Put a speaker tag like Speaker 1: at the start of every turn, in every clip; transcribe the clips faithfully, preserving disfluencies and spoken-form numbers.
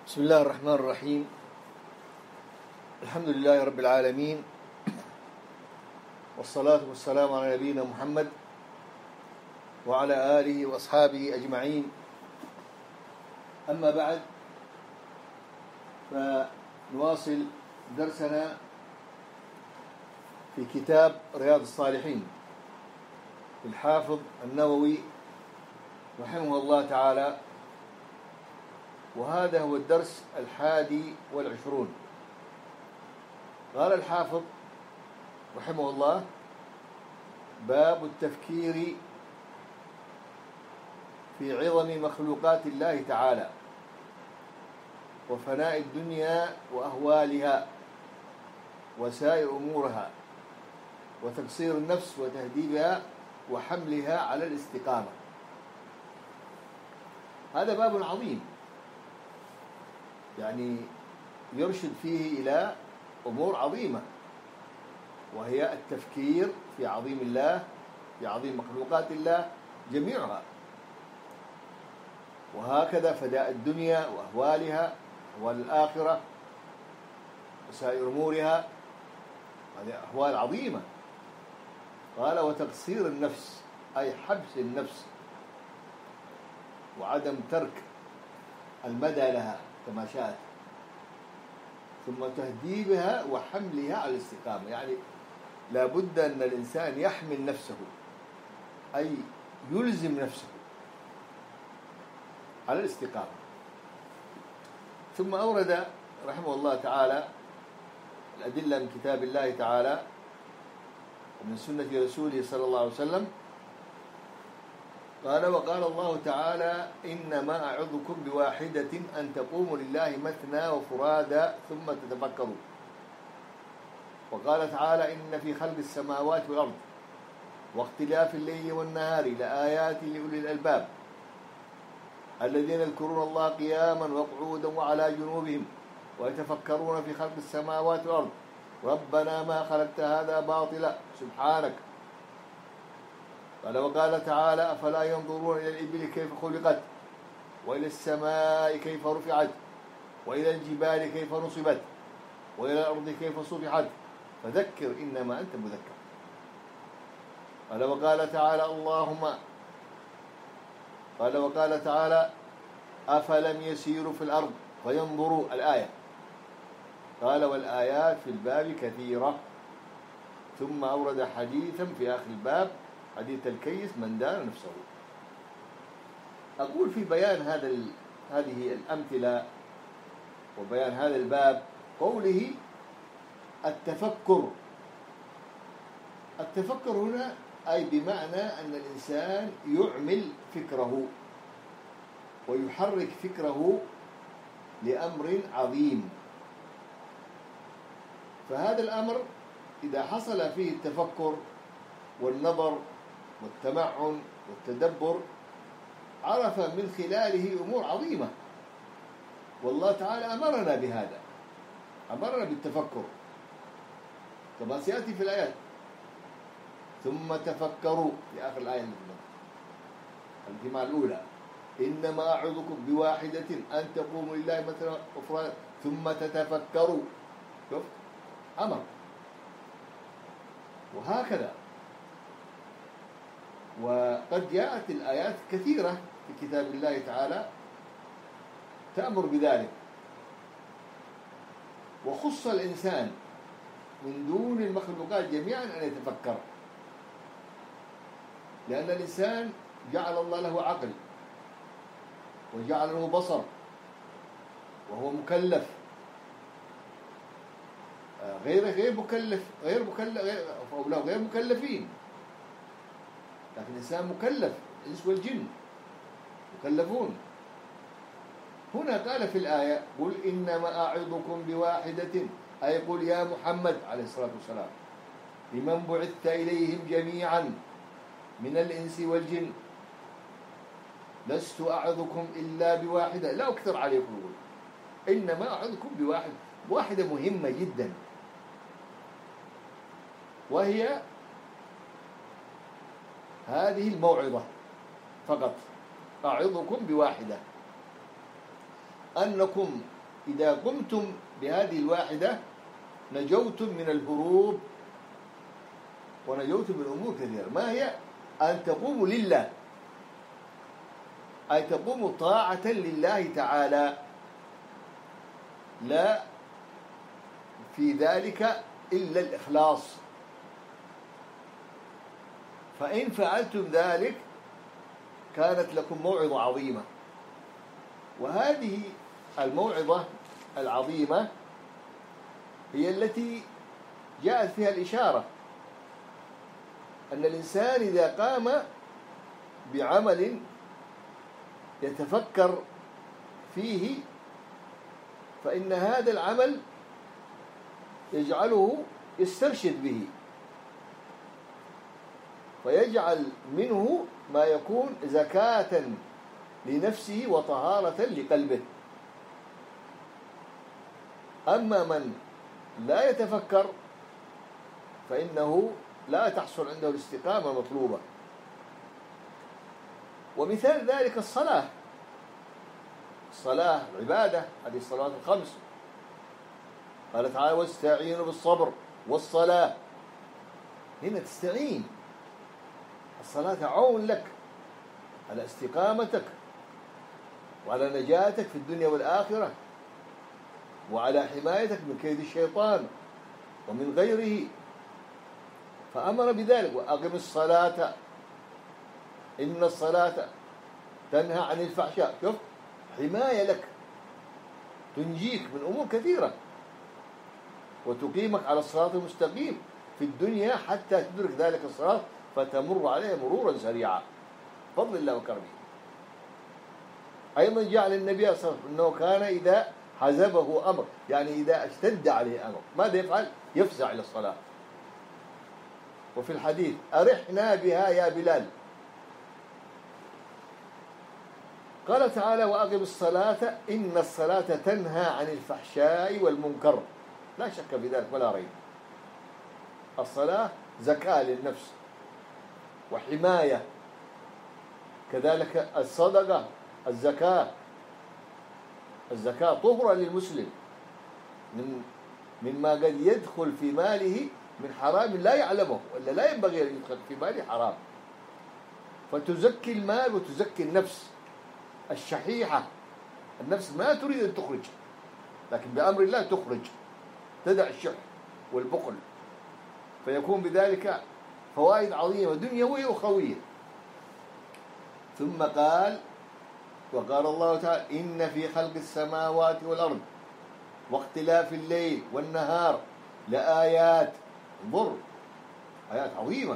Speaker 1: بسم الله الرحمن الرحيم. الحمد لله رب العالمين، والصلاة والسلام على نبينا محمد وعلى آله وأصحابه أجمعين. أما بعد، فنواصل درسنا في كتاب رياض الصالحين للحافظ النووي رحمه الله تعالى، وهذا هو الدرس الحادي والعشرون. قال الحافظ رحمه الله: باب التفكير في عظم مخلوقات الله تعالى وفناء الدنيا وأهوالها وسائر أمورها وتقصير النفس وتهذيبها وحملها على الاستقامة. هذا باب عظيم، يعني يرشد فيه إلى أمور عظيمة، وهي التفكير في عظيم الله، في عظيم مخلوقات الله جميعها، وهكذا فداء الدنيا وأهوالها والآخرة وسائر أمورها. هذه أهوال عظيمة. قال: وتقصير النفس، أي حبس النفس وعدم ترك المدى لها كما شاءت، ثم تهذيبها وحملها على الاستقامة. يعني لا بد أن الإنسان يحمل نفسه، أي يلزم نفسه على الاستقامة. ثم أورد رحمه الله تعالى الأدلة من كتاب الله تعالى ومن سنة رسوله صلى الله عليه وسلم. قال: وقال الله تعالى: إنما أعظكم بواحدة أن تقوموا لله مثنى وفرادا ثم تتفكروا. وقال تعالى: إن في خلق السماوات والأرض واختلاف الليل والنهار لآيات لأولي الألباب الذين يذكرون الله قياما وقعودا وعلى جنوبهم ويتفكرون في خلق السماوات والأرض ربنا ما خلقت هذا باطلا سبحانك. قال: وقال تعالى: أفلا ينظرون إلى الإبل كيف خلقت وإلى السماء كيف رفعت وإلى الجبال كيف نصبت وإلى الأرض كيف صفحت فذكر إنما أنت مذكر. قال: وقال تعالى: اللهم قال وقال تعالى: أفلم يسيروا في الأرض فينظروا. الآية. قال: والآيات في الباب كثيرة. ثم أورد حديثا في آخر الباب، حديث الكيس من دان نفسه. أقول في بيان هذا ال... هذه الأمثلة وبيان هذا الباب قوله التفكر. التفكر هنا أي بمعنى أن الإنسان يعمل فكره ويحرك فكره لأمر عظيم. فهذا الأمر إذا حصل فيه التفكر والنظر والتمعن والتدبر عرف من خلاله أمور عظيمة، والله تعالى أمرنا بهذا، أمرنا بالتفكر كما سيأتي في الآيات. ثم تفكروا في آخر الآية الجماعة الأولى: إنما أعظكم بواحدة أن تقوموا لله مثلا أفراد ثم تتفكروا. شوف، أمر. وهكذا، وقد جاءت الآيات كثيرة في كتاب الله تعالى تأمر بذلك، وخص الإنسان من دون المخلوقات جميعا أن يتفكر، لأن الإنسان جعل الله له عقل وجعل له بصر وهو مكلف، غير غير مكلف غير مكلف غير, غير مكلفين، لكن الإنسان مكلف، الإنس والجن مكلفون. هنا قال في الآية: قل إنما أعظكم بواحدة، أي قل يا محمد عليه الصلاة والسلام لمن بعثت إليهم جميعا من الإنس والجن لست أعظكم إلا بواحدة لا أكثر عليكم. إنما أعظكم بواحدة، واحدة مهمة جدا، وهي هذه الموعظة فقط. أعظكم بواحدة، أنكم إذا قمتم بهذه الواحدة نجوتم من الهروب ونجوتم من أمور كثيرة. ما هي؟ أن تقوموا لله، أي تقوموا طاعة لله تعالى، لا في ذلك إلا الإخلاص. فإن فعلتم ذلك كانت لكم موعظة عظيمة. وهذه الموعظة العظيمة هي التي جاءت فيها الإشارة أن الإنسان إذا قام بعمل يتفكر فيه فإن هذا العمل يجعله يسترشد به، فيجعل منه ما يكون زكاة لنفسه وطهارة لقلبه. أما من لا يتفكر فإنه لا تحصل عنده الاستقامة المطلوبة. ومثال ذلك الصلاة. الصلاة عبادة، هذه الصلوات الخمس. قال تعالى: واستعينوا بالصبر والصلاة. هنا تستعين. الصلاة عون لك على استقامتك وعلى نجاتك في الدنيا والآخرة وعلى حمايتك من كيد الشيطان ومن غيره. فأمر بذلك: وأقم الصلاة إن الصلاة تنهى عن الفحشاء. شوف، حماية لك تنجيك من أمور كثيرة وتقيمك على الصراط المستقيم في الدنيا حتى تدرك ذلك الصراط فتمر عليه مرورا سريعا بفضل الله وكرمه. أيضا جعل النبي صلى الله عليه وسلم أنه كان إذا حزبه أمر، يعني إذا اشتد عليه أمر، ماذا يفعل؟ يفزع إلى الصلاة. وفي الحديث: أرحنا بها يا بلال. قال تعالى: وأقم الصلاة إن الصلاة تنهى عن الفحشاء والمنكر. لا شك في ذلك ولا ريب. الصلاة زكاة للنفس وحماية، كذلك الصدقة، الزكاة الزكاة طهرة للمسلم من مما قد يدخل في ماله من حرام لا يعلمه، ولا لا ينبغي أن يدخل في ماله حرام. فتزكي المال وتزكي النفس الشحيحة. النفس ما تريد أن تخرج، لكن بأمر الله تخرج، تدع الشح والبخل، فيكون بذلك فوائد عظيمة دنيوية وأخروية. ثم قال: وقال الله تعالى: إن في خلق السماوات والأرض واختلاف الليل والنهار لآيات. انظر، آيات عظيمة.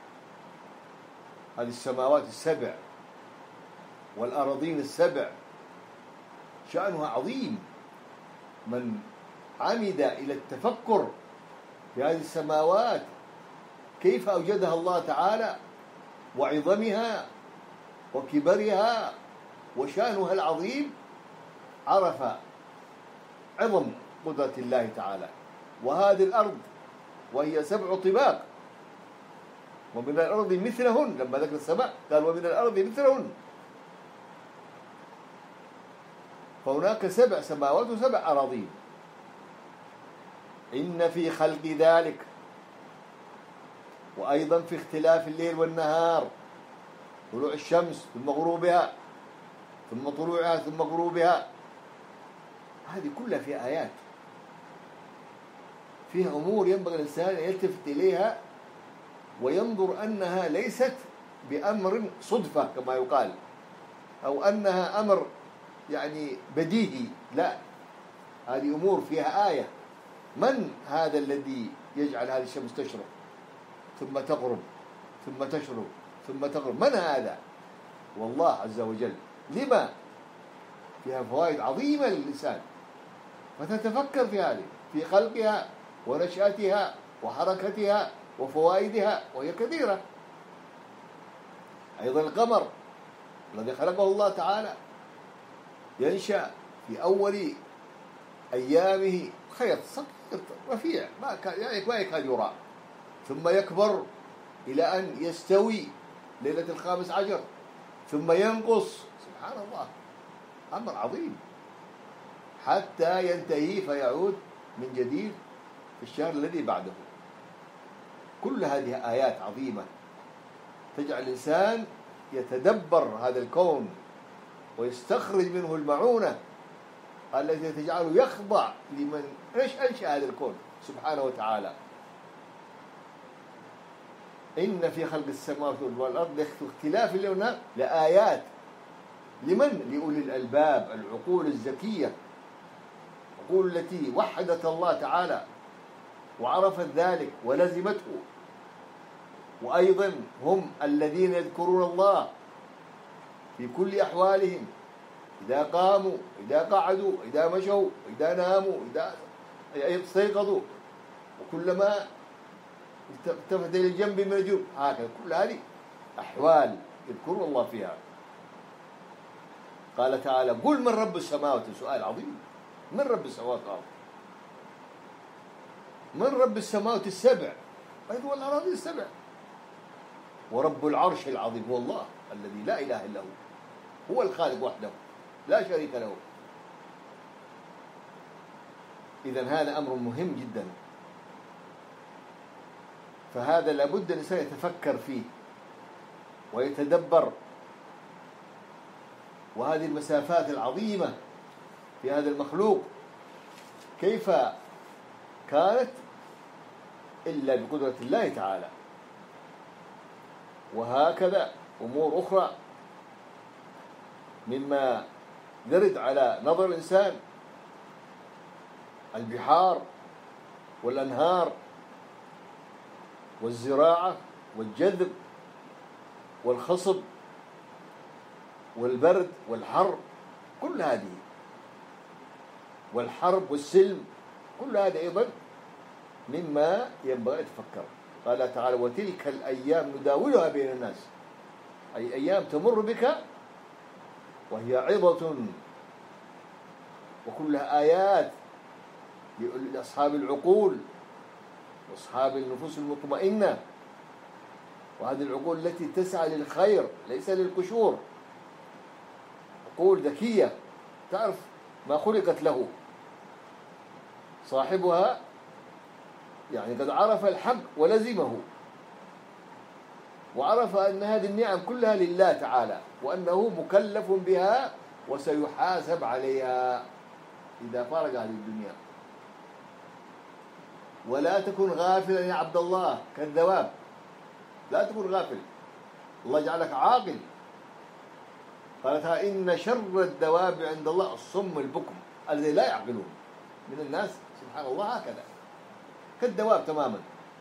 Speaker 1: هذه السماوات السبع والأراضين السبع شأنها عظيم. من عمد إلى التفكر في هذه السماوات كيف أوجدها الله تعالى وعظمها وكبرها وشأنها العظيم، عرف عظم قدرة الله تعالى. وهذه الأرض وهي سبع طباق، ومن الأرض مثلهن. لما ذكر السماء قال: ومن الأرض مثلهن. فهناك سبع سماوات وسبع أراضين. إن في خلق ذلك، وأيضا في اختلاف الليل والنهار، طلوع الشمس ثم غروبها ثم طلوعها ثم غروبها، هذه كلها فيها آيات، فيها أمور ينبغي الإنسان أن يلتفت إليها وينظر أنها ليست بأمر صدفة كما يقال، أو أنها أمر يعني بديهي. لا، هذه أمور فيها آية. من هذا الذي يجعل هذه الشمس تشرق ثم تغرب ثم تشرق ثم تغرب؟ من هذا؟ والله عز وجل. لما؟ فيها فوائد عظيمة للإنسان، فتتفكر في هذه، في خلقها ونشأتها وحركتها وفوائدها، وهي كثيرة. أيضا القمر الذي خلقه الله تعالى ينشأ في أول أيامه خيط صغير رفيع ما كان ما يكاد يرى، ثم يكبر إلى أن يستوي ليلة الخامس عشر، ثم ينقص. سبحان الله، أمر عظيم. حتى ينتهي فيعود من جديد في الشهر الذي بعده. كل هذه آيات عظيمة تجعل الإنسان يتدبر هذا الكون ويستخرج منه المعونة التي تجعله يخضع لمن ايش انشأ هذا الكون سبحانه وتعالى. إن في خلق السماوات والأرض اختلاف الليل والنهار لآيات لمن؟ لأولي الألباب، العقول الذكية، العقول التي وحدت الله تعالى وعرفت ذلك ولزمته. وأيضا هم الذين يذكرون الله في كل أحوالهم، إذا قاموا، إذا قعدوا، إذا مشوا، إذا ناموا، إذا استيقظوا، وكلما التفت إلى الجنب من الجنوب، هكذا كل هذه أحوال يذكرون الله فيها. قال تعالى: قل من رب السماوات. سؤال عظيم، من رب السماوات والأرض؟ من رب السماوات السبع أيضا والأراضي السبع، ورب العرش العظيم هو الله الذي لا إله إلا هو، هو الخالق وحده لا شريك له. إذن هذا أمر مهم جدا، فهذا لابد الإنسان يتفكر فيه ويتدبر. وهذه المسافات العظيمة في هذا المخلوق كيف كانت إلا بقدرة الله تعالى. وهكذا أمور أخرى مما يرد على نظر الإنسان: البحار والأنهار والزراعة والجذب والخصب والبرد والحر، كل هذه، والحرب والسلم، كل هذا أيضا مما ينبغي أن يتفكر. قال تعالى: وتلك الأيام نداولها بين الناس، أي أيام تمر بك وهي عظة وكلها آيات لأصحاب العقول وأصحاب النفوس المطمئنة، وهذه العقول التي تسعى للخير ليس للقشور، عقول ذكية تعرف ما خلقت له صاحبها، يعني قد عرف الحق ولزمه، وعرف أن هذه النعم كلها لله تعالى، وأنه مكلف بها وسيحاسب عليها إذا فارق هذه الدنيا. ولا تكن غافلا يا عبد الله كالذواب، لا تكن غافل، الله جعلك عاقل. قالت: إن شر الدواب عند الله الصم البكم الذين لا يعقلون. من الناس سبحان الله هكذا كالدواب تماما،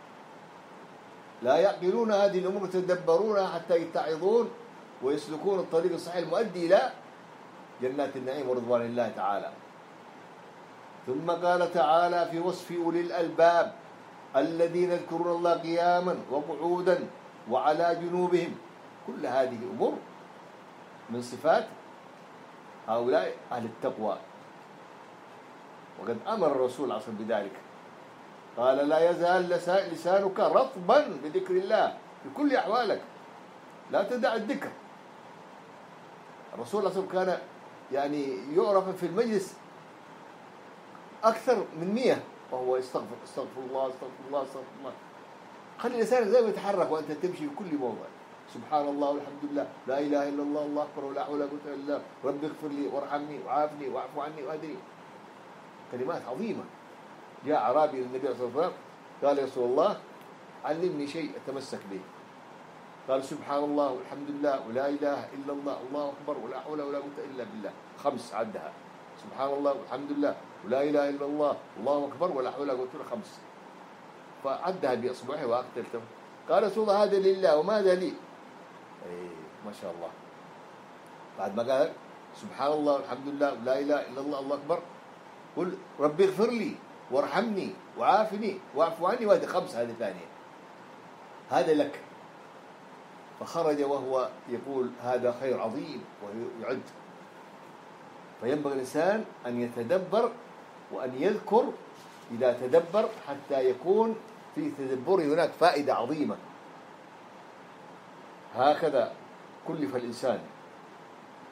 Speaker 1: لا يعقلون هذه الأمور، يتدبرونها حتى يتعظون ويسلكون الطريق الصحيح المؤدي إلى جنات النعيم ورضوان الله تعالى. ثم قال تعالى في وصف أولي الألباب: الذين يذكرون الله قياما وقعودا وعلى جنوبهم. كل هذه أمور من صفات هؤلاء أهل التقوى، وقد أمر الرسول عصر بذلك، قال: لا يزال لسانك رطبا بذكر الله في كل أحوالك، لا تدع الذكر. الرسول عصر كان يعني يعرف في المجلس أكثر من مئة وهو يستغفر استغفر الله استغفر الله استغفر الله. خلي لسانك زي ما يتحرك وأنت تمشي في كل موضع، سبحان الله والحمد لله لا إله إلا الله الله أكبر ولا حول ولا قوة إلا بالله رب اغفر لي وارحمني وعافني واعف عني واهدني. كلمات عظيمة. جاء أعرابي إلى النبي صلى الله عليه وسلم قال: يا رسول الله علمني شيء أتمسك به. قال: سبحان الله والحمد لله ولا إله إلا الله الله أكبر ولا حول ولا قوة إلا بالله. خمس عدها: سبحان الله والحمد لله ولا إله إلا الله الله أكبر ولا حول ولا قوة إلا. خمس. فعدها بإصبعه وأقتلته. قال: رسول الله هذا لله وماذا لي؟ إيه ما شاء الله. بعد ما قال سبحان الله والحمد لله ولا إله إلا الله الله أكبر، قل ربي اغفر لي وارحمني وعافني واعف عني. وهذه خمس، هذه ثانية، هذا لك. فخرج وهو يقول هذا خير عظيم ويعد. فينبغي الإنسان أن يتدبر وأن يذكر إذا تدبر حتى يكون في تدبره هناك فائدة عظيمة. هكذا كلف الإنسان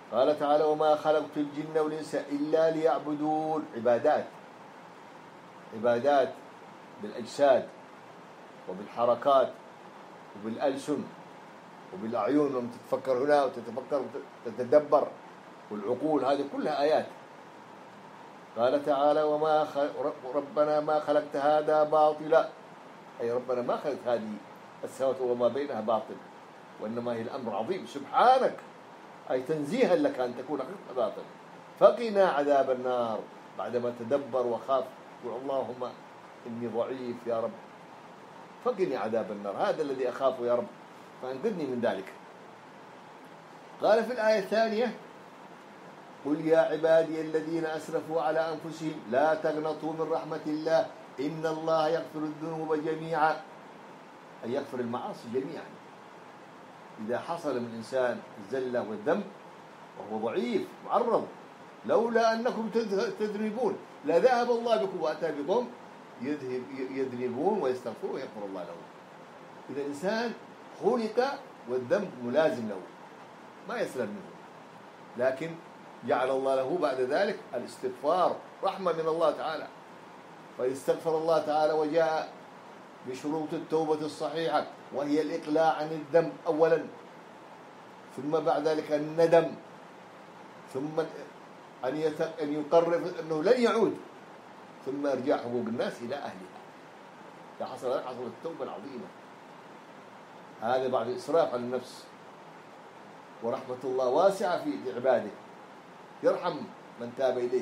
Speaker 1: قال تعالى وما خلقت الجن والإنس إلا ليعبدون. عبادات عبادات بالأجساد وبالحركات وبالألسن وبالأعين لما تتفكر هنا وتتفكر وتتدبر، والعقول هذه كلها آيات. قال تعالى وما ربنا ما خلقت هذا باطلا، أي ربنا ما خلقت هذه السماوات وما بينها باطل، وإنما هي الأمر عظيم سبحانك، أي تنزيها لك أن تكون خلقت باطل. فقنا عذاب النار. بعدما تدبر وخاف قل اللهم إني ضعيف يا رب فقني عذاب النار، هذا الذي أخافه يا رب فأنقذني من ذلك. قال في الآية الثانية قل يا عبادي الذين أسرفوا على أنفسهم لا تقنطوا من رحمة الله إن الله يغفر الذنوب جميعا، أي يغفر المعاصي جميعا. إذا حصل من الإنسان الزلة والذنب وهو ضعيف معرض، لولا أنكم تذنبون لذهب الله بكم وأتى بكم يذهب يذنبون ويستغفرون ويغفر الله لهم. إذا الإنسان خلق والذنب ملازم له ما يسلم منه، لكن جعل الله له بعد ذلك الاستغفار رحمة من الله تعالى، فيستغفر الله تعالى وجاء بشروط التوبة الصحيحة وهي الإقلاع عن الذنب أولا، ثم بعد ذلك الندم، ثم أن أن يقرر أنه لن يعود، ثم إرجاع حقوق الناس إلى أهلها. فحصل حصل التوبة العظيمة. هذا بعد الإسراف على النفس. ورحمة الله واسعة في عباده، يرحم من تاب إليه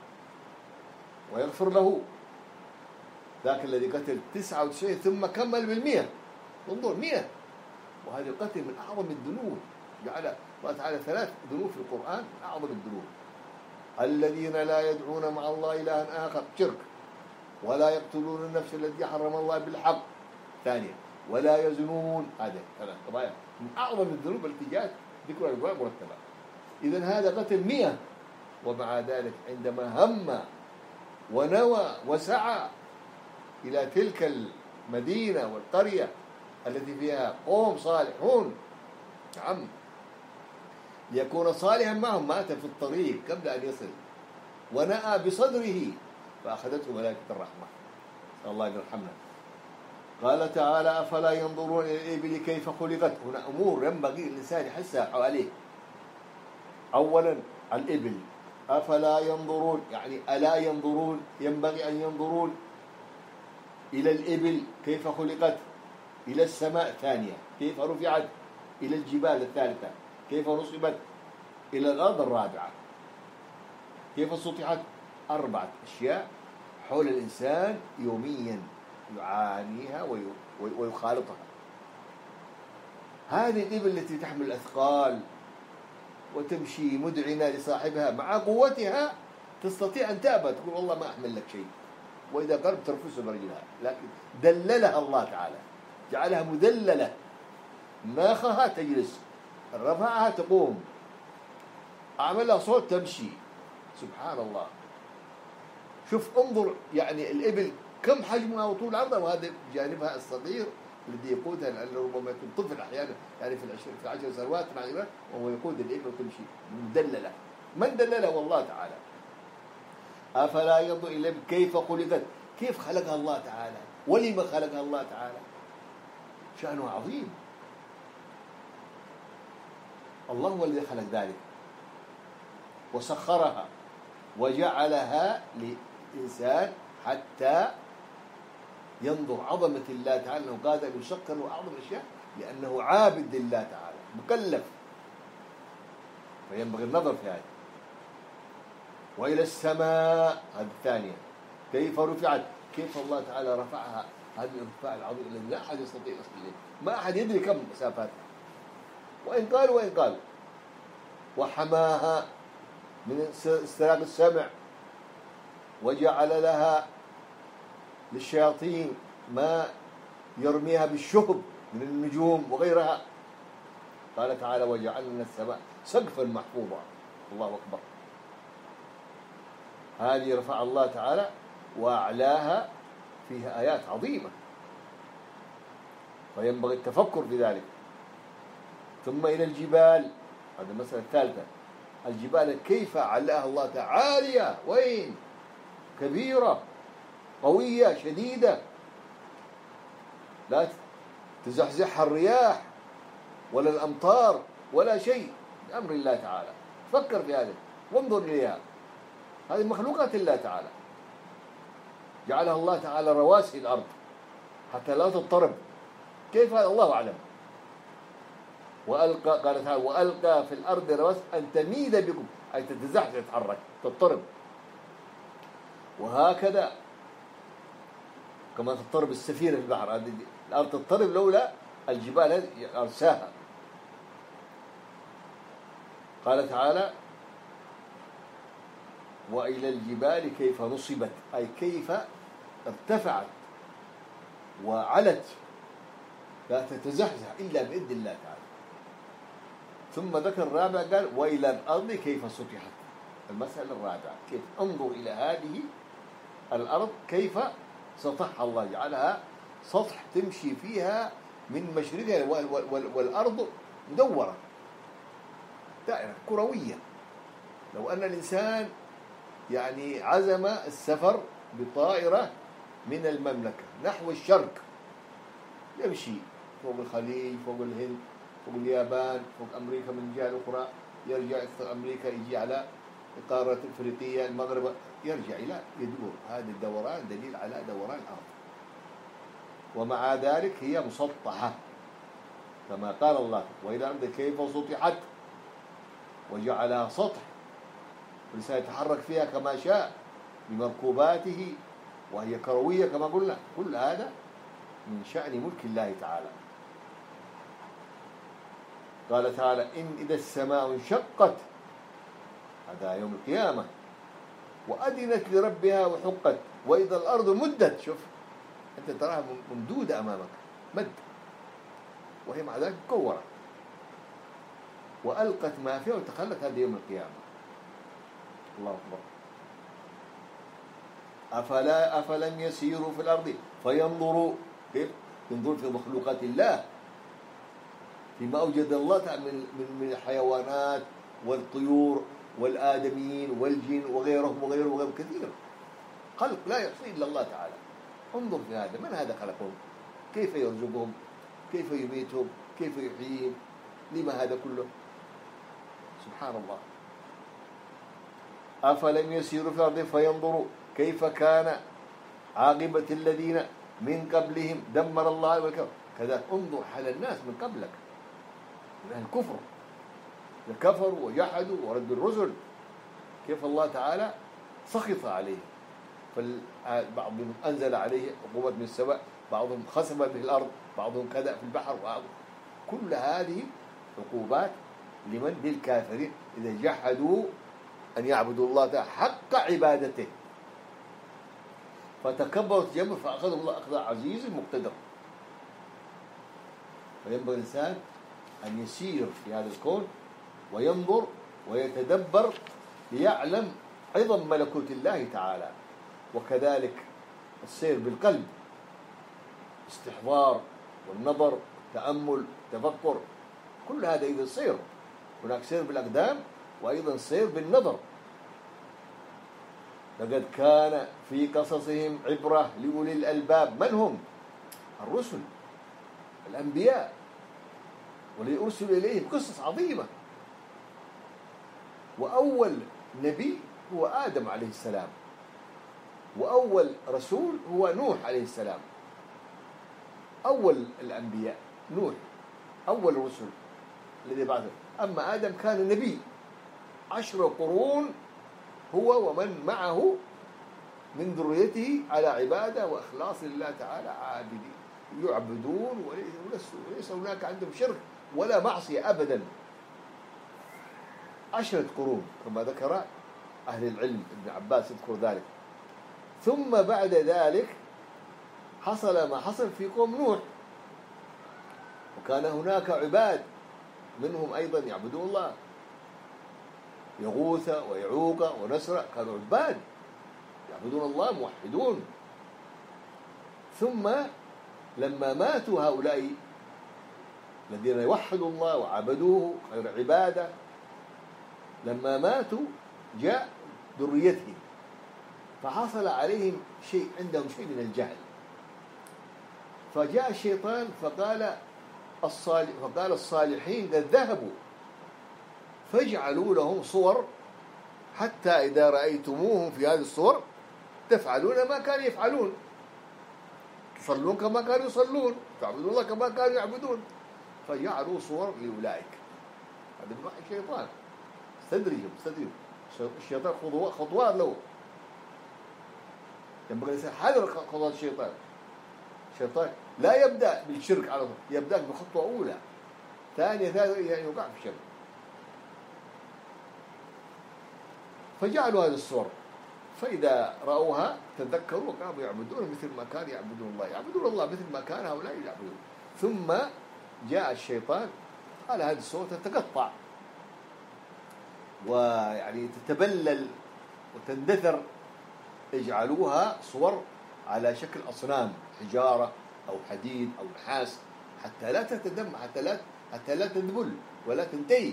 Speaker 1: ويغفر له. ذاك الذي قتل تسعة وتسعين ثم كمل بالمئة، انظر مئة، وهذا القتل من أعظم الذنوب. جعل الله تعالى ثلاث ذنوب في القرآن من أعظم الذنوب: الذين لا يدعون مع الله إلها آخر شرك، ولا يقتلون النفس التي حرم الله بالحق ثانية، ولا يزنون. هذا ثلاث قضايا من أعظم الذنوب التي جاءت ذكرها القرآن مرتبة. إذن هذا قتل مئة، ومع ذلك عندما هم ونوى وسعى إلى تلك المدينة والقرية التي فيها قوم صالحون نعم ليكون صالحا معهم، مات في الطريق قبل أن يصل ونأى بصدره فأخذته ملائكة الرحمة، نسأل الله أن يرحمنا. قال تعالى أفلا ينظرون إلى الإبل كيف خلقت. هنا أمور ينبغي الإنسان يحسها حواليه. أولا الإبل، أفلا ينظرون يعني ألا ينظرون، ينبغي أن ينظرون إلى الإبل كيف خلقت، إلى السماء ثانية كيف رفعت، إلى الجبال الثالثة كيف نصبت، إلى الأرض الرابعة كيف سطحت. أربعة أشياء حول الإنسان يوميا يعانيها ويخالطها. هذه الإبل التي تحمل الأثقال وتمشي مدعنة لصاحبها مع قوتها تستطيع أن تأبى تقول والله ما أحمل لك شيء، وإذا قرب ترفسه برجلها، لكن دللها الله تعالى، جعلها مدللة، ناخها تجلس، رفعها تقوم، أعملها صوت تمشي. سبحان الله. شوف انظر يعني الإبل كم حجمها وطول عرضها، وهذا جانبها الصغير الذي يقودها، لأنه ربما يكون طفل أحيانا يعني في العشر في عشر سنوات معلومات وهو يقود الإبل وتمشي مدللة. من دللها؟ والله تعالى. أفلا ينظر إلى الإبل كيف خلقت، كيف خلقها الله تعالى، ولما خلقها الله تعالى، شأنه عظيم. الله هو الذي خلق ذلك وسخرها وجعلها للإنسان حتى ينظر عظمة الله تعالى، أنه قادر أن يسخر له أعظم الأشياء لأنه عابد لله تعالى مكلف، فينبغي النظر في هذا. وإلى السماء هذه الثانية كيف رفعت، كيف الله تعالى رفعها، هذه الرفاع العظيم الذي لا أحد يستطيع يصل إليه، ما أحد يدري كم مسافات، وإن قال وإن قال. وحماها من استراق السمع، وجعل لها للشياطين ما يرميها بالشهب من النجوم وغيرها. قال تعالى وجعلنا السماء سقفا محفوظا. الله أكبر. هذه رفع الله تعالى وأعلاها فيها آيات عظيمة، فينبغي التفكر في ذلك. ثم إلى الجبال، هذه المسألة الثالثة، الجبال كيف علاها الله تعالى عالية، وين كبيرة قوية شديدة، لا تزحزحها الرياح ولا الأمطار ولا شيء، بأمر الله تعالى. فكر في هذا وانظر إليها، هذه مخلوقات الله تعالى، جعلها الله تعالى رواسي الأرض حتى لا تضطرب. كيف هذا الله أعلم. وألقى، قال تعالى وألقى في الأرض رواسي أن تميد بكم، أي تتزحزح تتحرك تضطرب. وهكذا كما تضطرب السفينة في البحر، هذه الأرض تضطرب لولا الجبال هذه أرساها. قال تعالى وإلى الجبال كيف نصبت، أي كيف ارتفعت وعلت، لا تتزحزح إلا بإذن الله تعالى. ثم ذكر الرابع قال وإلى الأرض كيف سطحت. المسألة الرابعة كيف انظر إلى هذه الأرض كيف سطحها الله، جعلها سطح تمشي فيها من مشرقها، والأرض مدورة دائرة كروية. لو أن الإنسان يعني عزم السفر بطائرة من المملكة نحو الشرق، يمشي فوق الخليج، فوق الهند، فوق اليابان، فوق أمريكا من الجهة الأخرى، يرجع أمريكا يجي على القارة الأفريقية المغرب، يرجع إلى يدور. هذا الدوران دليل على دوران الأرض. ومع ذلك هي مسطحة كما قال الله وإلى الأرض كيف سطحت وجعلها سطح، والإنسان يتحرك فيها كما شاء بمركوباته وهي كروية كما قلنا. كل هذا من شأن ملك الله تعالى. قال تعالى إن إذا السماء انشقت، هذا يوم القيامة، وأذنت لربها وحقت، وإذا الأرض مدت، شوف أنت تراها ممدودة أمامك مد، وهي مع ذلك مكورة، وألقت ما فيها وتخلت، هذا يوم القيامة. الله أكبر. أفلا أفلم يسيروا في الأرض فينظروا، كيف ينظر في مخلوقات الله، فيما أوجد الله تعالى من من الحيوانات والطيور والآدميين والجن وغيرهم وغيرهم وغيرهم كثير، خلق لا يحصي إلا الله تعالى. انظر في هذا، من هذا خلقهم، كيف يرزقهم، كيف يميتهم، كيف يحييهم، لما هذا كله؟ سبحان الله. أفلم يسيروا في الأرض فينظروا كيف كان عاقبة الذين من قبلهم دمر الله والكفر. كذلك انظر حال الناس من قبلك من أهل الكفر، كفروا وجحدوا وردوا الرسل، كيف الله تعالى سخط عليه. فبعضهم أنزل عليه عقوبات من السماء، بعضهم خسف به الأرض، بعضهم كذا في البحر. كل هذه عقوبات لمن؟ للكافرين إذا جحدوا أن يعبدوا الله تعالى حق عبادته، فتكبروا تجبر فأخذهم الله أخذ عزيز مقتدر. فينبغي الإنسان أن يسير في هذا الكون وينظر ويتدبر ليعلم عظم ملكوت الله تعالى. وكذلك السير بالقلب، استحضار والنظر، تأمل، تفكر، كل هذا أيضا سير. هناك سير بالأقدام وأيضا سير بالنظر. لقد كان في قصصهم عبرة لأولي الألباب. من هم؟ الرسل، الأنبياء، والذي أرسل إليهم قصص عظيمة. وأول نبي هو آدم عليه السلام، وأول رسول هو نوح عليه السلام. أول الأنبياء نوح، أول الرسل الذي بعده. أما آدم كان نبي، عشر قرون هو ومن معه من ذريته على عبادة وإخلاص لله تعالى عابدين يعبدون، وليس هناك عندهم شرك ولا معصية أبدا. عشرة قرون كما ذكر أهل العلم، ابن عباس يذكر ذلك. ثم بعد ذلك حصل ما حصل في قوم نوح، وكان هناك عباد منهم أيضا يعبدون الله، يغوث ويعوق ونسر، كانوا عباد يعبدون الله موحدون. ثم لما ماتوا هؤلاء الذين يوحدوا الله وعبدوه خير عبادة، لما ماتوا جاء ذريتهم، فحصل عليهم شيء، عندهم شيء من الجهل، فجاء الشيطان فقال الصالح فقال الصالحين قد ذهبوا فاجعلوا لهم صور حتى إذا رأيتموهم في هذه الصور تفعلون ما كانوا يفعلون، تصلون كما كانوا يصلون، تعبدون الله كما كانوا يعبدون، فجعلوا صور لأولئك. هذا من وحي الشيطان، استدرجهم استدرجهم الشيطان خطوات له، ينبغي الإنسان حذر خطوات الشيطان. الشيطان لا يبدأ بالشرك على طول، يبدأ بخطوة أولى ثانية ثالثة يعني يوقع في الشرك. فجعلوا هذه الصور، فإذا رأوها تذكروا وقاموا يعبدون مثل ما كان يعبدون الله، يعبدون الله مثل ما كان هؤلاء يعبدون. ثم جاء الشيطان قال هذه الصور تتقطع ويعني تتبلل وتندثر، اجعلوها صور على شكل أصنام، حجارة أو حديد أو نحاس، حتى لا تتدم، حتى لا حتى لا تذبل ولا تنتهي.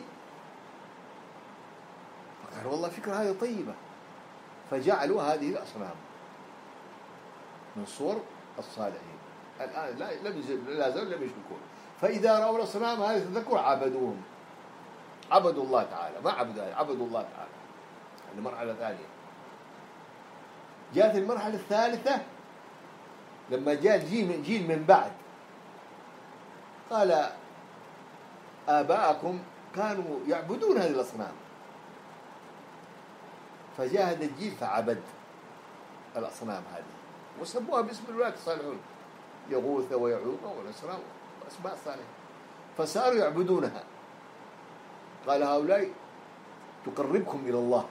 Speaker 1: فقال والله فكرة هذه طيبة، فجعلوا هذه الأصنام من صور الصالحين. الآن لا لم لا زالوا لم يشركون، فإذا رأوا الأصنام هذه تذكر عبدوهم، عبدوا الله تعالى، ما عبدوا عبدوا الله تعالى. هذه مرحلة ثانية. جاءت المرحلة الثالثة لما جاء الجيل جيل من بعد، قال آباءكم كانوا يعبدون هذه الأصنام، فجاء هذا الجيل فعبد الأصنام هذه وسموها باسم الولاة الصالحون، يغوث ويعوق ونسرا وأسماء صالحة، فصاروا يعبدونها. قال هؤلاء تقربكم إلى الله،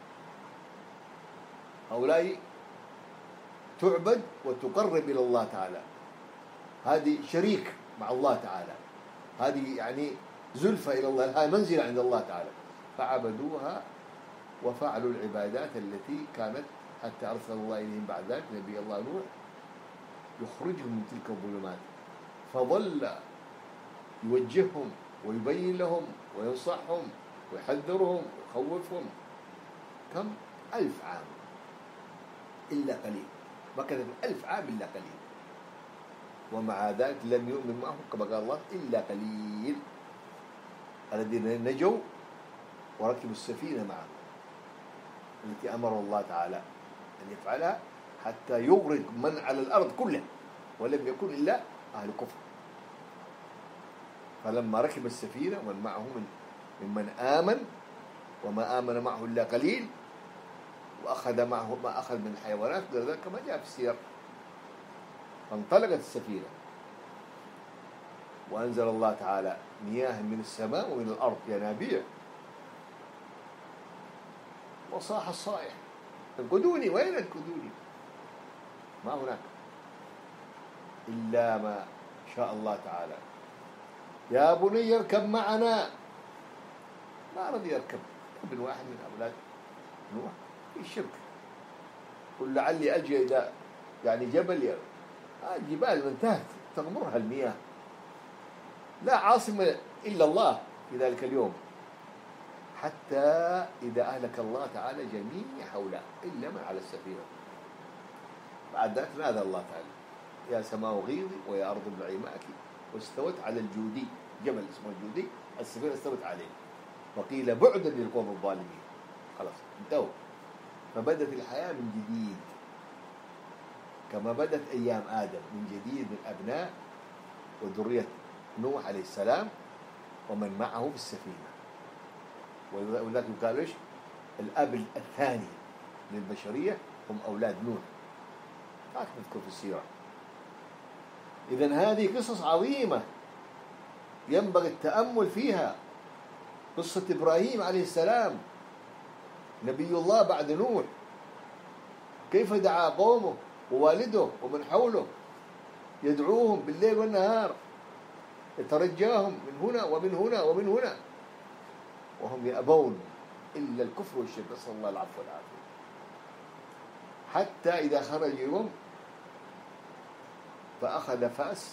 Speaker 1: هؤلاء تعبد وتقرب إلى الله تعالى، هذه شريك مع الله تعالى، هذه يعني زلفة إلى الله، هذه منزلة عند الله تعالى. فعبدوها وفعلوا العبادات التي كانت حتى أرسل الله إليهم بعد ذلك نبي الله نوح يخرجهم من تلك الظلمات، فظل يوجههم ويبين لهم وينصحهم ويحذرهم ويخوفهم كم ألف عام إلا قليل، مكث ألف عام إلا قليل، ومع ذلك لم يؤمن معهم كما قال الله إلا قليل، الذين نجوا وركبوا السفينة معه التي أمر الله تعالى أن يفعلها حتى يغرق من على الأرض كله، ولم يكن إلا أهل كفر. فلما ركب السفينة ومن معه من ممن آمن، وما آمن معه إلا قليل، وأخذ معه ما أخذ من الحيوانات غير ذلك كما جاء في السير، فانطلقت السفينة وأنزل الله تعالى مياه من السماء ومن الأرض ينابيع، وصاح الصائح انقذوني، وين انقذوني؟ ما هناك إلا ما شاء الله تعالى. يا بني اركب معنا، ما رضي يركب ابن واحد من أولاد نوح في الشرك. قل لعلي أجي إلى يعني جبل، الجبال من تحت تغمرها المياه، لا عاصم إلا الله في ذلك اليوم، حتى إذا أهلك الله تعالى جميع حوله إلا من على السفينة. بعد ذلك نادى الله تعالى يا سماء غيظي ويا أرض ابلعي ماءك، واستوت على الجودي، جبل اسمه الجودي، السفينة استوت عليه، وقيل بعدا للقوم الظالمين. خلاص انتهوا، فبدت الحياة من جديد كما بدت أيام آدم من جديد من أبناء وذرية نوح عليه السلام ومن معه في السفينة. ولذلك قالوا إيش؟ الأب الثاني للبشرية هم أولاد نوح، ما تذكر في السيرة. إذن هذه قصص عظيمة ينبغي التأمل فيها. قصة إبراهيم عليه السلام نبي الله بعد نوح، كيف دعا قومه ووالده ومن حوله، يدعوهم بالليل والنهار، يترجاهم من هنا ومن هنا ومن هنا، وهم يأبون إلا الكفر والشرك، نسأل الله العفو والعافية. حتى إذا خرج يوم فأخذ فأس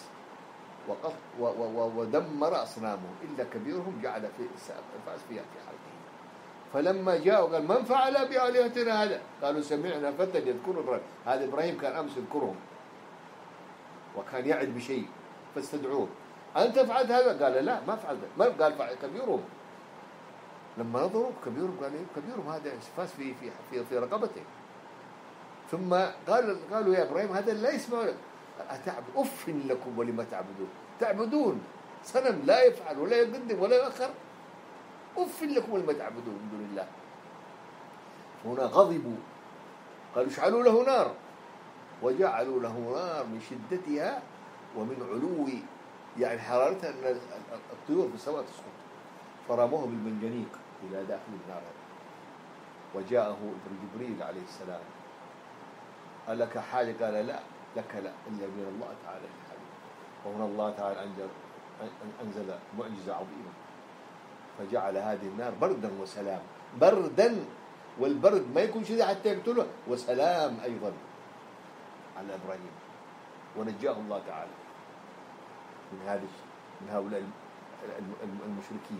Speaker 1: ودمر أصنامهم إلا كبيرهم جعل في الفأس فيها في حلقه، فلما جاءوا قال من فعل بآلهتنا هذا؟ قالوا سمعنا فتى يذكر إبراهيم. هذا إبراهيم كان أمس يذكرهم وكان يعد بشيء فاستدعوه. أنت فعلت هذا؟ قال لا ما فعلت. ما قال فعل كبيرهم. لما نظروا كبيرهم قال إيه كبيرهم هذا فاس في في في, في رقبته. ثم قال قالوا يا إبراهيم هذا لا يسمع لك أتعبد أف لكم ولما تعبدون تعبدون صنم لا يفعل ولا يقدم ولا يؤخر أف لكم ولما تعبدون من دون الله. هنا غضبوا قالوا اشعلوا له نار وجعلوا له نار من شدتها ومن علو يعني حرارتها أن الطيور في السماء تسقط فرموه بالمنجنيق إلى داخل النار. وجاءه جبريل عليه السلام قال لك حاجة؟ قال لا لك لا إلا من الله تعالى الحبيب. وهنا الله تعالى أنزل, أنزل معجزة عظيمة فجعل هذه النار بردا وسلام. بردا والبرد ما يكون شديد حتى يقتله وسلام أيضا على إبراهيم. ونجاه الله تعالى من هذه من هؤلاء المشركين.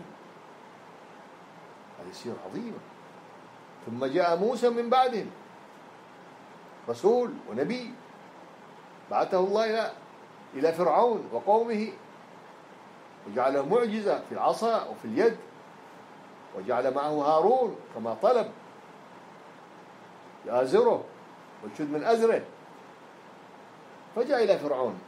Speaker 1: هذه سيرة عظيمة. ثم جاء موسى من بعدهم رسول ونبي بعثه الله إلى إلى فرعون وقومه وجعله معجزة في العصا وفي اليد وجعل معه هارون كما طلب يآزره ويشد من أزره. فجاء إلى فرعون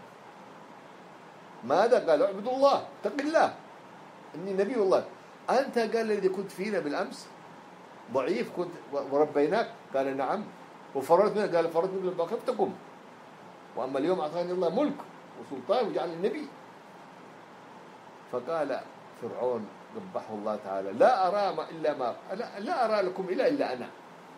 Speaker 1: ماذا؟ قال اعبدوا الله اتق الله إني نبي الله. أنت قال الذي كنت فينا بالأمس ضعيف كنت وربيناك؟ قال نعم. وفررت منك؟ قال فررت منك لما خفتكم وأما اليوم أعطاني الله ملك وسلطان وجعلني النبي. فقال فرعون قبحه الله تعالى لا أرى ما إلا ما لا, لا أرى لكم إلا إلا أنا.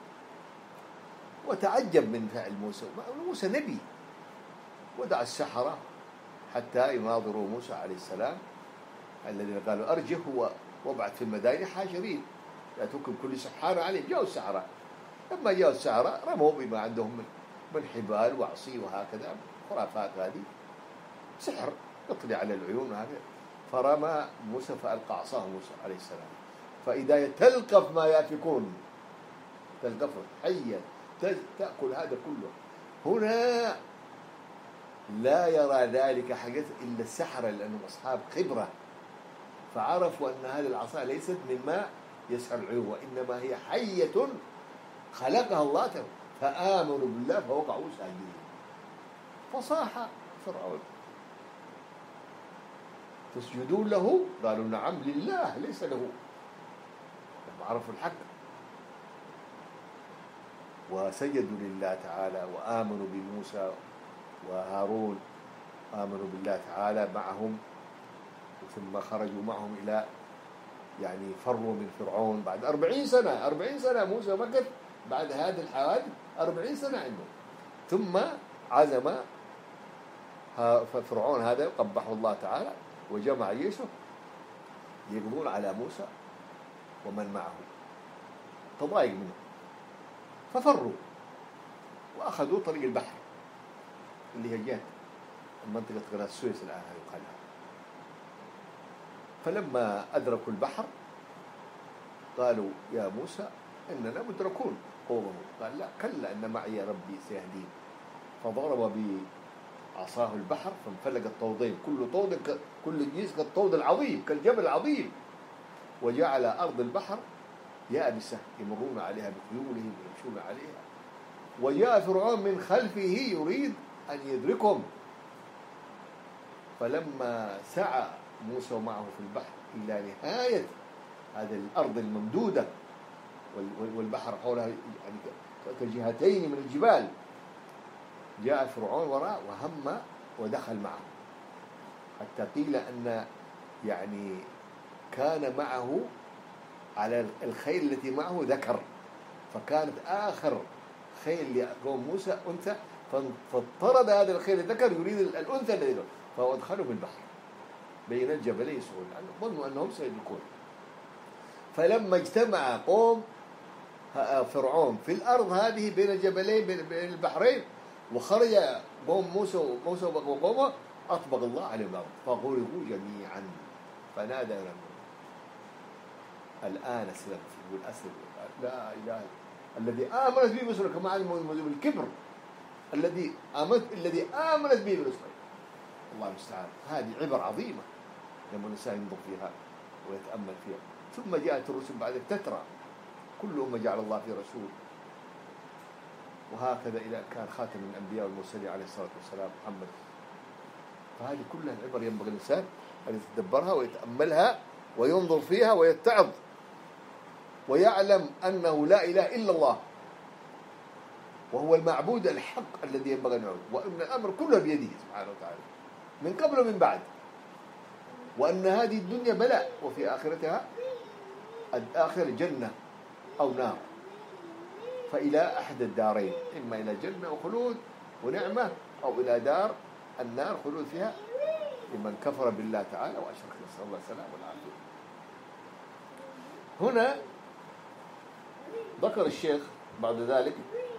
Speaker 1: وتعجب من فعل موسى. موسى نبي. ودعا السحرة حتى يناظروا موسى عليه السلام الذين قالوا أرجه وابعث في المدائن حاشرين يأتوكم كل سحار عليه. جاءوا السحرة. لما جاءوا السحرة رموا بما عندهم من من حبال وعصي وهكذا خرافات هذه سحر يطلع على العيون وهكذا. فرمى موسى فألقى عصاه موسى عليه السلام فإذا تلقف ما يأفكون تلقف حية تأكل هذا كله. هنا لا يرى ذلك حاجة إلا السحرة لأنهم أصحاب خبرة فعرفوا أن هذه العصا ليست مما يسحر العيون وإنما هي حية خلقها الله تعالى فآمنوا بالله فوقعوا ساجدين. فصاح فرعون تسجدون له؟ قالوا نعم لله ليس له. لما عرفوا الحق وسجدوا لله تعالى وآمنوا بموسى وهارون آمنوا بالله تعالى معهم. ثم خرجوا معهم إلى يعني فروا من فرعون بعد أربعين سنة. أربعين سنة موسى مكث بعد هذه الحوادث أربعين سنة عنده. ثم عزم فرعون هذا قبحه الله تعالى وجمع جيشه يقضون على موسى ومن معه. تضايق منه ففروا وأخذوا طريق البحر اللي هي جهة منطقة قناة السويس الآن يقال. فلما أدركوا البحر قالوا يا موسى إننا مدركون قومه. قال لا كلا إن معي ربي سيهدين. فضرب بعصاه البحر فانفلق الطودين كل طود كل جيس كالطود العظيم كالجبل العظيم وجعل أرض البحر يابسة يمرون عليها بخيولهم ويمشون عليها. وجاء فرعون من خلفه يريد أن يدركهم. فلما سعى موسى معه في البحر إلى نهاية هذه الأرض الممدودة والبحر حولها يعني كجهتين من الجبال جاء فرعون وراء وهم ودخل معه حتى قيل أن يعني كان معه على الخيل التي معه ذكر فكانت آخر خيل لقوم موسى أنثى فاضطرد هذا الخيل الذكر يريد الأنثى الذي له فأدخله في البحر بين الجبلين سهول ظنوا أنهم سيدركون. فلما اجتمع قوم فرعون في الأرض هذه بين الجبلين بين البحرين وخرج قوم موسى وموسى وقومه أطبق الله على الأرض فغرقوا جميعا. فنادى الآن أسلمت، يقول أسلم، لا إله الذي آمنت به بسرعة كما علم الكبر الذي آمنت الذي آمنت به بسرعة. الله المستعان. هذه عبر عظيمة لما الإنسان ينظر فيها ويتأمل فيها. ثم جاءت الرسل بعد تترى، كل أمة جعل الله في رسول، وهكذا إلى كان خاتم الأنبياء والمرسلين عليه الصلاة والسلام محمد. فهذه كلها العبر ينبغي الإنسان أن يتدبرها ويتأملها وينظر فيها ويتعظ ويعلم أنه لا إله إلا الله وهو المعبود الحق الذي ينبغي أن يعبد، وأن الأمر كله بيده سبحانه وتعالى من قبل ومن بعد، وأن هذه الدنيا بلاء وفي آخرتها الآخرة جنة أو نار، فإلى أحد الدارين، إما إلى جنة وخلود ونعمة أو إلى دار النار خلود فيها لمن كفر بالله تعالى وأشرك، نسأل الله السلامة والعافية. هنا ذكر الشيخ بعد ذلك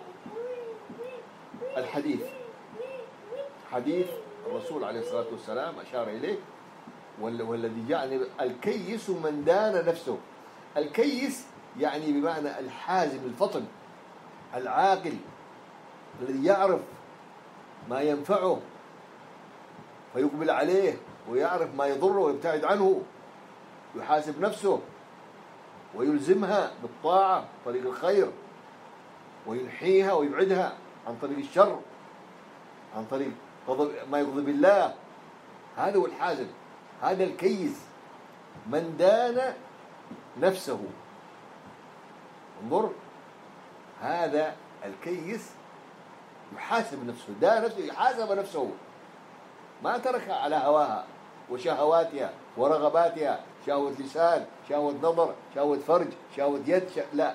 Speaker 1: الحديث، حديث الرسول عليه الصلاة والسلام أشار إليه، والذي يعني الكيس من دان نفسه. الكيس يعني بمعنى الحازم الفطن العاقل الذي يعرف ما ينفعه فيقبل عليه، ويعرف ما يضره ويبتعد عنه، يحاسب نفسه ويلزمها بالطاعة طريق الخير، وينحيها ويبعدها عن طريق الشر، عن طريق ما يغضب الله. هذا هو الحازم، هذا الكيس من دان نفسه. انظر، هذا الكيس يحاسب نفسه، دان نفسه، يحاسب نفسه، ما تركها على هواها وشهواتها ورغباتها، شهوة لسان، شهوة نظر، شهوة فرج، شهوة يد، شه... لا،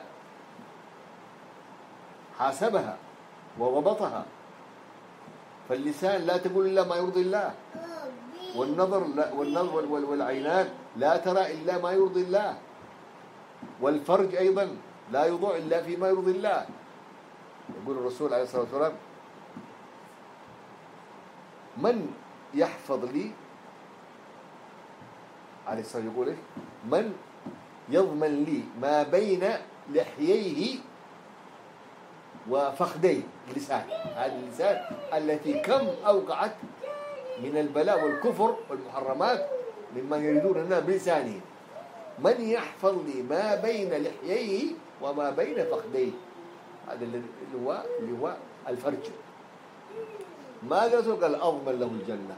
Speaker 1: حاسبها وضبطها. فاللسان لا تقول إلا ما يرضي الله، والنظر لا، والنظر والعينات لا ترى إلا ما يرضي الله، والفرج أيضا لا يضع إلا فيما يرضي الله. يقول الرسول عليه الصلاة والسلام: من يحفظ لي، عليه الصلاة والسلام يقول إيه؟ من يضمن لي ما بين لحييه وفخذيه، اللسان، هذه اللسان التي كم أوقعت من البلاء والكفر والمحرمات ممن يريدون لنا بلسانهم. من يحفظ لي ما بين لحييه وما بين فخذيه، هذا اللي هو اللي هو الفرج. ماذا قال؟ أضمن له الجنة.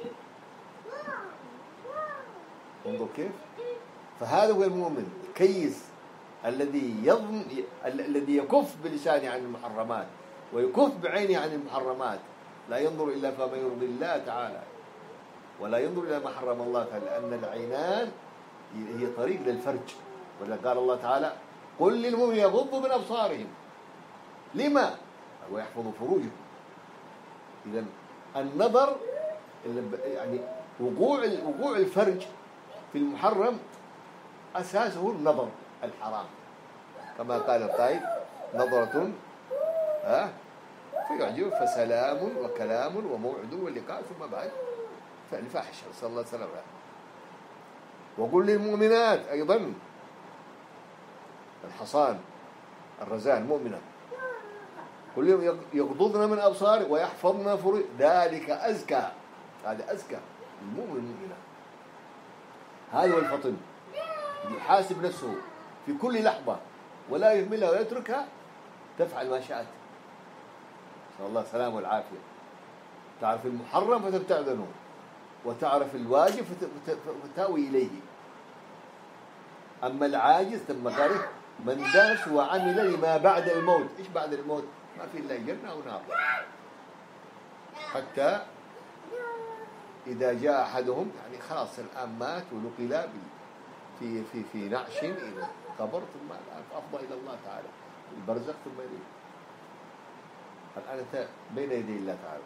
Speaker 1: انظر كيف. فهذا هو المؤمن الكيس الذي يضم الذي يكف بلسانه عن المحرمات ويكف بعينه عن المحرمات، لا ينظر إلا فما يرضي الله تعالى، ولا ينظر إلى ما حرم الله تعالى، لأن العينان هي طريق للفرج. ولذلك قال الله تعالى: قل للمؤمنين يغضوا من أبصارهم. لما؟ ويحفظوا فروجهم. إذن النظر يعني وقوع وقوع الفرج في المحرم أساسه النظر الحرام، كما قال القائل: نظرة ها فيعجب فسلام وكلام وموعد واللقاء ثم بعد فالفاحشة، نسأل الله السلامة. وقل للمؤمنات أيضا، الحصان الرزان مؤمنة، قل لهم يغضضن من أبصار ويحفظن فروج، ذلك أزكى، هذا أزكى المؤمن المؤمنة. هذا هو الفطن، يحاسب نفسه في كل لحظة ولا يهملها ولا يتركها، تفعل ما شاءت، نسأل الله السلامة والعافية. تعرف المحرم فتبتعد عنه، وتعرف الواجب فتاوي إليه. أما العاجز ثم قال: من داس وعمل لما بعد الموت. إيش بعد الموت؟ ما في إلا جنة أو نار. حتى إذا جاء أحدهم يعني خلاص الآن مات ونقل في في في نعش إلى قبر، ثم الآن أفضى إلى الله تعالى في البرزخ، ثم إليه. الآن أنت بين يدي الله تعالى.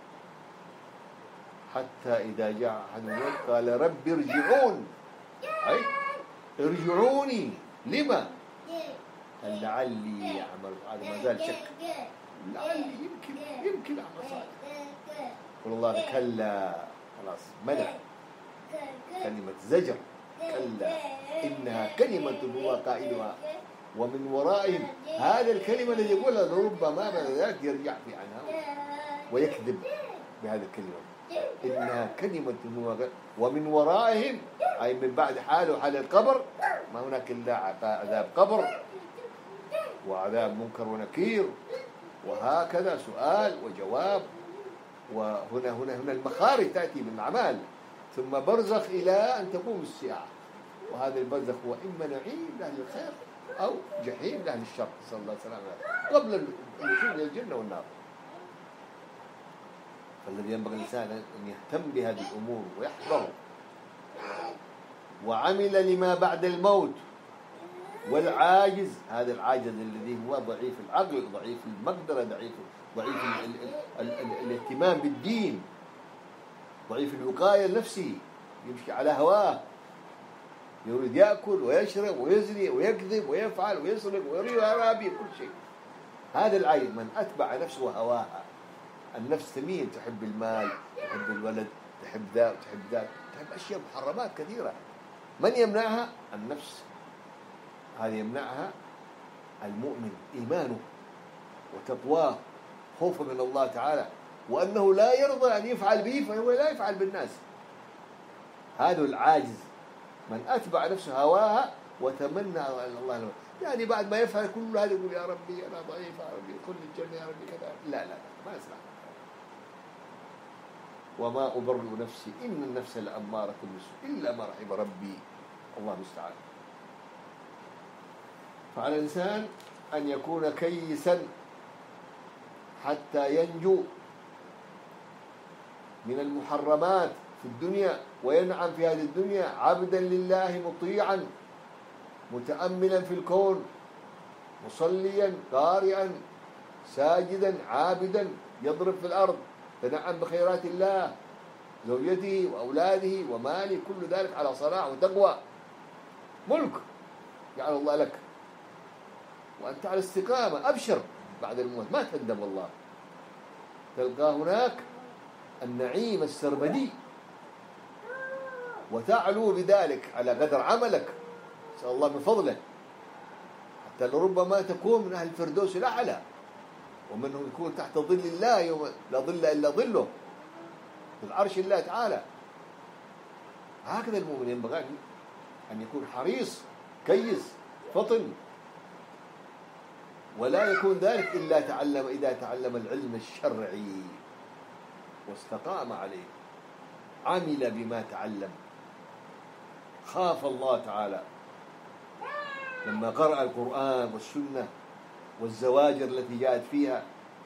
Speaker 1: حتى إذا جاء أحدهم قال: رب ارجعون، أي ارجعوني. لما؟ قال: لعلي أعمل. هذا ما زال شك، لعلي يمكن يمكن أعمل صالح. قل الله: كلا، خلاص منع، كلمة زجر كلا إنها كلمة هو قائلها ومن ورائهم. هذا الكلمة الذي يقولها ربما بعد ذلك يرجع في عنها ويكذب بهذه الكلمة. إنها كلمة هو ومن ورائهم، أي من بعد حاله حال القبر، ما هناك إلا عذاب قبر وعذاب منكر ونكير، وهكذا سؤال وجواب. وهنا هنا هنا المخارج تأتي بالأعمال، ثم برزخ إلى أن تقوم الساعة. وهذا البرزخ هو إما نعيم لأهل الخير أو جحيم لأهل الشر، صلى الله عليه وسلم، قبل الوصول إلى الجنة والنار. فالذي ينبغي الإنسان أن يهتم بهذه الأمور ويحذر، وعمل لما بعد الموت. والعاجز، هذا العاجز الذي هو ضعيف العقل، ضعيف المقدرة، ضعيف ضعيف ال ال ال ال الاهتمام بالدين، ضعيف الوقاية لنفسه، يمشي على هواه، يريد يأكل ويشرب ويزني ويكذب ويفعل ويسرق ويرابي كل شيء. هذا العاجز من أتبع نفسه هواها. النفس تميل، تحب المال، تحب الولد، تحب ذا وتحب ذا، تحب أشياء محرمات كثيرة. من يمنعها؟ النفس. هذا يمنعها المؤمن، إيمانه وتقواه، خوفا من الله تعالى، وأنه لا يرضى أن يفعل به فهو لا يفعل بالناس. هذا العاجز من أتبع نفسه هواها وتمنى على الله. يعني بعد ما يفعل كل هذا يقول يا ربي أنا ضعيف، يا ربي كل الجنة، يا ربي كذا. لا لا ما يصلح. وما أبرئ نفسي إن النفس لأمارة بالسوء إلا ما رحم ربي. الله المستعان. فعلى الإنسان أن يكون كيسا حتى ينجو من المحرمات في الدنيا وينعم في هذه الدنيا عبدا لله مطيعا متأملا في الكون، مصليا قارئا ساجدا عابدا، يضرب في الأرض، تنعم بخيرات الله، زوجته وأولاده وماله، كل ذلك على صلاح وتقوى، ملك جعل الله لك، وأنت على استقامة. أبشر بعد الموت، ما تندم والله، تلقى هناك النعيم السرمدي، وتعلو بذلك على قدر عملك، نسأل الله من فضله، حتى لربما تكون من أهل الفردوس الأعلى، ومنهم يكون تحت ظل الله يوم لا ظل إلا ظله، في العرش الله تعالى. هكذا المؤمن ينبغي أن يكون حريص كيس فطن، ولا يكون ذلك إلا تعلم إذا تعلم العلم الشرعي واستقام عليه، عمل بما تعلم، خاف الله تعالى لما قرأ القرآن والسنة والزواجر التي جاءت فيها،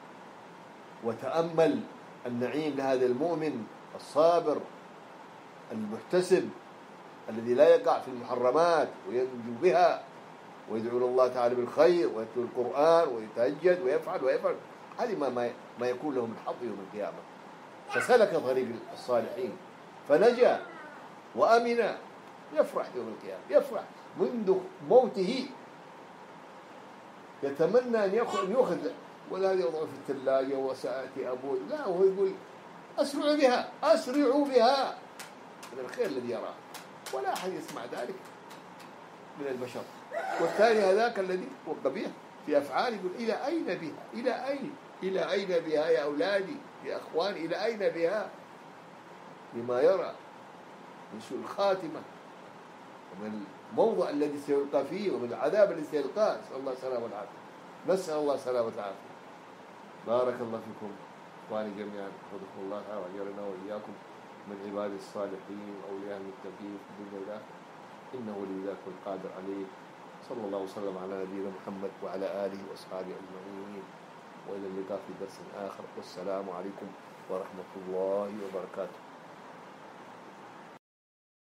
Speaker 1: وتأمل النعيم لهذا المؤمن الصابر المحتسب الذي لا يقع في المحرمات وينجو بها، ويدعو الله تعالى بالخير ويتلو القرآن ويتهجد ويفعل ويفعل. هذه ما ما يكون له من حظ يوم القيامة. فسلك طريق الصالحين فنجا وأمن، يفرح يوم القيامة، يفرح منذ موته، يتمنى أن يأخذ، ولا يوضع في الثلاجة وسأتي أبوي، لا، هو يقول أسرعوا بها، أسرعوا بها من الخير الذي يراه، ولا أحد يسمع ذلك من البشر. والثاني هذاك الذي هو قبيح في أفعال، يقول إلى أين بها، إلى أين، إلى أين بها يا أولادي يا أخواني، إلى أين بها، لما يرى من سوء الخاتمة ومن الموضع الذي سيلقى فيه ومن العذاب الذي سيلقاه. نسأل الله السلامة والعافية، نسأل الله السلامة والعافية. بارك الله فيكم إخواني جميعا، حفظكم الله تعالى وأجرنا وإياكم من عباد الصالحين وأولياء المتقين في الدنيا والآخرة، إنه لذلك القادر عليه. صلى الله وسلم على نبينا محمد وعلى آله وأصحابه أجمعين، وإلى اللقاء في درس آخر، والسلام عليكم ورحمة الله وبركاته.